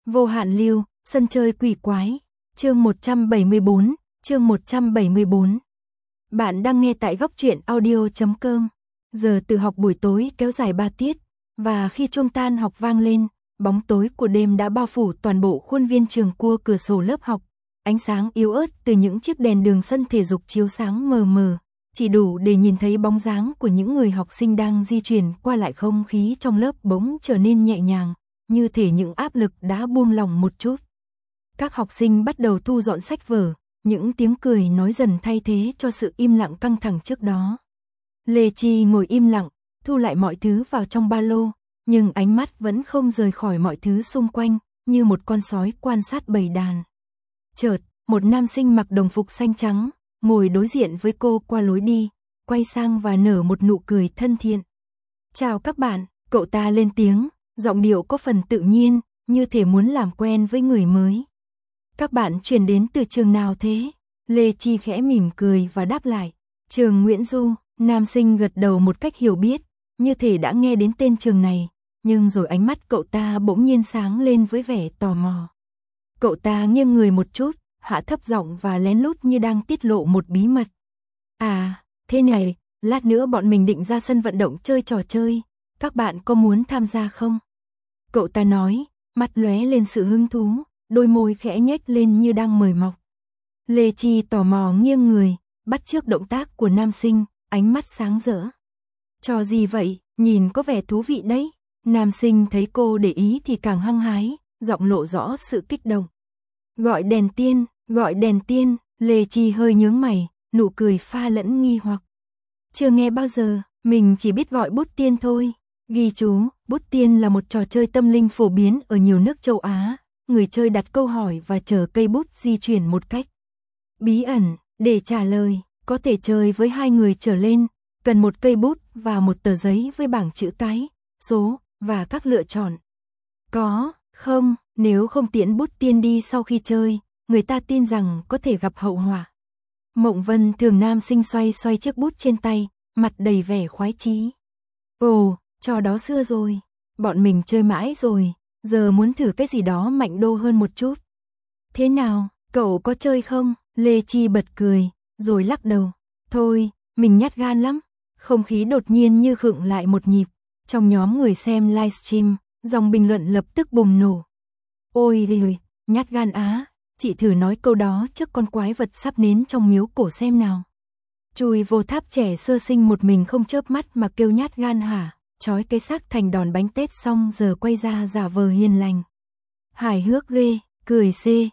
Vô hạn lưu, sân chơi quỷ quái. Chương 174, chương 174. Bạn đang nghe tại góc truyện audio.com. Giờ tự học buổi tối kéo dài 3 tiết, và khi chuông tan học vang lên, bóng tối của đêm đã bao phủ toàn bộ khuôn viên trường cua cửa sổ lớp học. Ánh sáng yếu ớt từ những chiếc đèn đường sân thể dục chiếu sáng mờ mờ, chỉ đủ để nhìn thấy bóng dáng của những người học sinh đang di chuyển qua lại. Không khí trong lớp bỗng trở nên nhẹ nhàng, như thể những áp lực đã buông lỏng một chút. Các học sinh bắt đầu thu dọn sách vở, những tiếng cười nói dần thay thế cho sự im lặng căng thẳng trước đó. Lê Chi ngồi im lặng, thu lại mọi thứ vào trong ba lô, nhưng ánh mắt vẫn không rời khỏi mọi thứ xung quanh, như một con sói quan sát bầy đàn. Chợt, một nam sinh mặc đồng phục xanh trắng, ngồi đối diện với cô qua lối đi, quay sang và nở một nụ cười thân thiện. "Chào các bạn," cậu ta lên tiếng, giọng điệu có phần tự nhiên, như thể muốn làm quen với người mới. "Các bạn chuyển đến từ trường nào thế?" Lê Chi khẽ mỉm cười và đáp lại. "Trường Nguyễn Du." Nam sinh gật đầu một cách hiểu biết, như thể đã nghe đến tên trường này, nhưng rồi ánh mắt cậu ta bỗng nhiên sáng lên với vẻ tò mò. Cậu ta nghiêng người một chút, hạ thấp giọng và lén lút như đang tiết lộ một bí mật. "À, thế này, lát nữa bọn mình định ra sân vận động chơi trò chơi, các bạn có muốn tham gia không?" Cậu ta nói, mắt lóe lên sự hứng thú, đôi môi khẽ nhếch lên như đang mời mọc. Lê Chi tò mò nghiêng người, bắt chước động tác của nam sinh, ánh mắt sáng rỡ. "Trò gì vậy, nhìn có vẻ thú vị đấy." Nam sinh thấy cô để ý thì càng hăng hái, giọng lộ rõ sự kích động. Gọi đèn tiên, gọi đèn tiên." Lê Chi hơi nhướng mày, nụ cười pha lẫn nghi hoặc. "Chưa nghe bao giờ, mình chỉ biết gọi bút tiên thôi." Ghi chú, bút tiên là một trò chơi tâm linh phổ biến ở nhiều nước châu Á. Người chơi đặt câu hỏi và chờ cây bút di chuyển một cách bí ẩn. Để trả lời, có thể chơi với 2 người trở lên, cần một cây bút và một tờ giấy với bảng chữ cái, số và các lựa chọn. Có, không, nếu không tiễn bút tiên đi sau khi chơi, người ta tin rằng có thể gặp hậu họa. Mộng Vân Thường nam sinh xoay xoay chiếc bút trên tay, mặt đầy vẻ khoái chí. "Ồ, trò đó xưa rồi, bọn mình chơi mãi rồi, giờ muốn thử cái gì đó mạnh đô hơn một chút." "Thế nào, cậu có chơi không?" Lê Chi bật cười, rồi lắc đầu. "Thôi, mình nhát gan lắm." Không khí đột nhiên như khựng lại một nhịp. Trong nhóm người xem livestream, dòng bình luận lập tức bùng nổ. "Ôi giời, nhát gan á, chị thử nói câu đó trước con quái vật sắp nến trong miếu cổ xem nào." Chui vô tháp trẻ sơ sinh một mình không chớp mắt mà kêu nhát gan hả? Trói cái xác thành đòn bánh tét xong giờ quay ra giả vờ hiền lành. Hài hước ghê, cười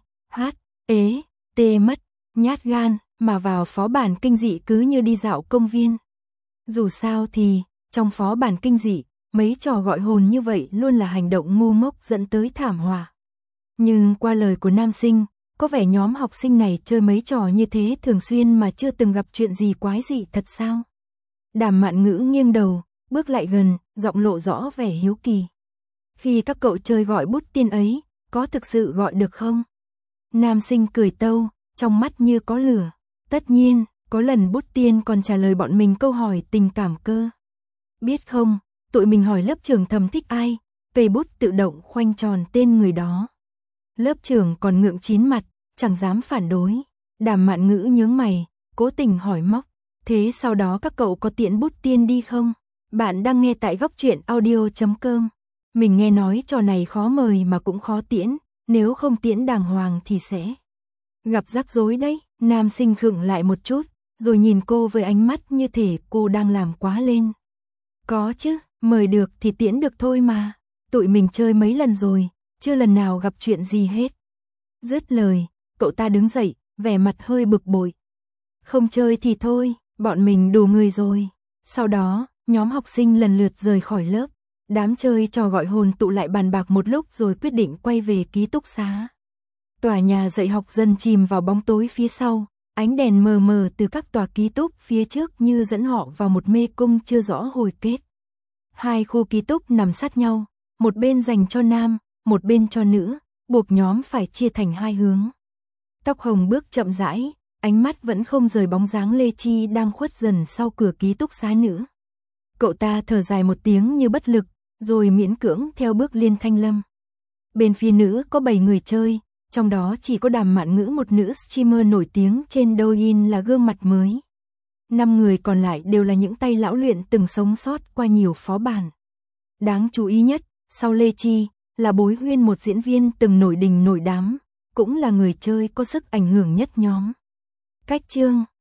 tê mất, nhát gan mà vào phó bản kinh dị cứ như đi dạo công viên. Dù sao thì, trong phó bản kinh dị, mấy trò gọi hồn như vậy luôn là hành động ngu ngốc dẫn tới thảm họa. Nhưng qua lời của nam sinh, có vẻ nhóm học sinh này chơi mấy trò như thế thường xuyên mà chưa từng gặp chuyện gì quái dị thật sao? Đàm Mạn Ngữ nghiêng đầu, bước lại gần, giọng lộ rõ vẻ hiếu kỳ. "Khi các cậu chơi gọi bút tiên ấy, có thực sự gọi được không?" Nam sinh cười tâu, trong mắt như có lửa. "Tất nhiên, có lần bút tiên còn trả lời bọn mình câu hỏi tình cảm cơ. Biết không, tụi mình hỏi lớp trưởng thầm thích ai, cây bút tự động khoanh tròn tên người đó." Lớp trưởng còn ngượng chín mặt, chẳng dám phản đối. Đàm Mạn Ngữ nhướng mày, cố tình hỏi móc. "Thế sau đó các cậu có tiễn bút tiên đi không?" Bạn đang nghe tại góc truyện audio.com. Mình nghe nói trò này khó mời mà cũng khó tiễn, nếu không tiễn đàng hoàng thì sẽ gặp rắc rối đấy. Nam sinh khựng lại một chút, rồi nhìn cô với ánh mắt như thể cô đang làm quá lên. "Có chứ, mời được thì tiễn được thôi mà. Tụi mình chơi mấy lần rồi, chưa lần nào gặp chuyện gì hết." Dứt lời, cậu ta đứng dậy, vẻ mặt hơi bực bội. "Không chơi thì thôi, bọn mình đủ người rồi." Sau đó, nhóm học sinh lần lượt rời khỏi lớp. Đám chơi trò gọi hồn tụ lại bàn bạc một lúc rồi quyết định quay về ký túc xá. Tòa nhà dạy học dần chìm vào bóng tối phía sau, ánh đèn mờ mờ từ các tòa ký túc phía trước như dẫn họ vào một mê cung chưa rõ hồi kết. 2 khu ký túc nằm sát nhau, một bên dành cho nam, một bên cho nữ, buộc nhóm phải chia thành 2 hướng. Tóc hồng bước chậm rãi, ánh mắt vẫn không rời bóng dáng Lê Chi đang khuất dần sau cửa ký túc xá nữ. Cậu ta thở dài một tiếng như bất lực, rồi miễn cưỡng theo bước Liên Thanh Lâm. Bên phía nữ có 7 người chơi, trong đó chỉ có Đàm Mạn Ngữ, một nữ streamer nổi tiếng trên Douyin là gương mặt mới. 5 người còn lại đều là những tay lão luyện từng sống sót qua nhiều phó bản. Đáng chú ý nhất, sau Lê Chi, là Bối Huyên, một diễn viên từng nổi đình nổi đám, cũng là người chơi có sức ảnh hưởng nhất nhóm. Cách chương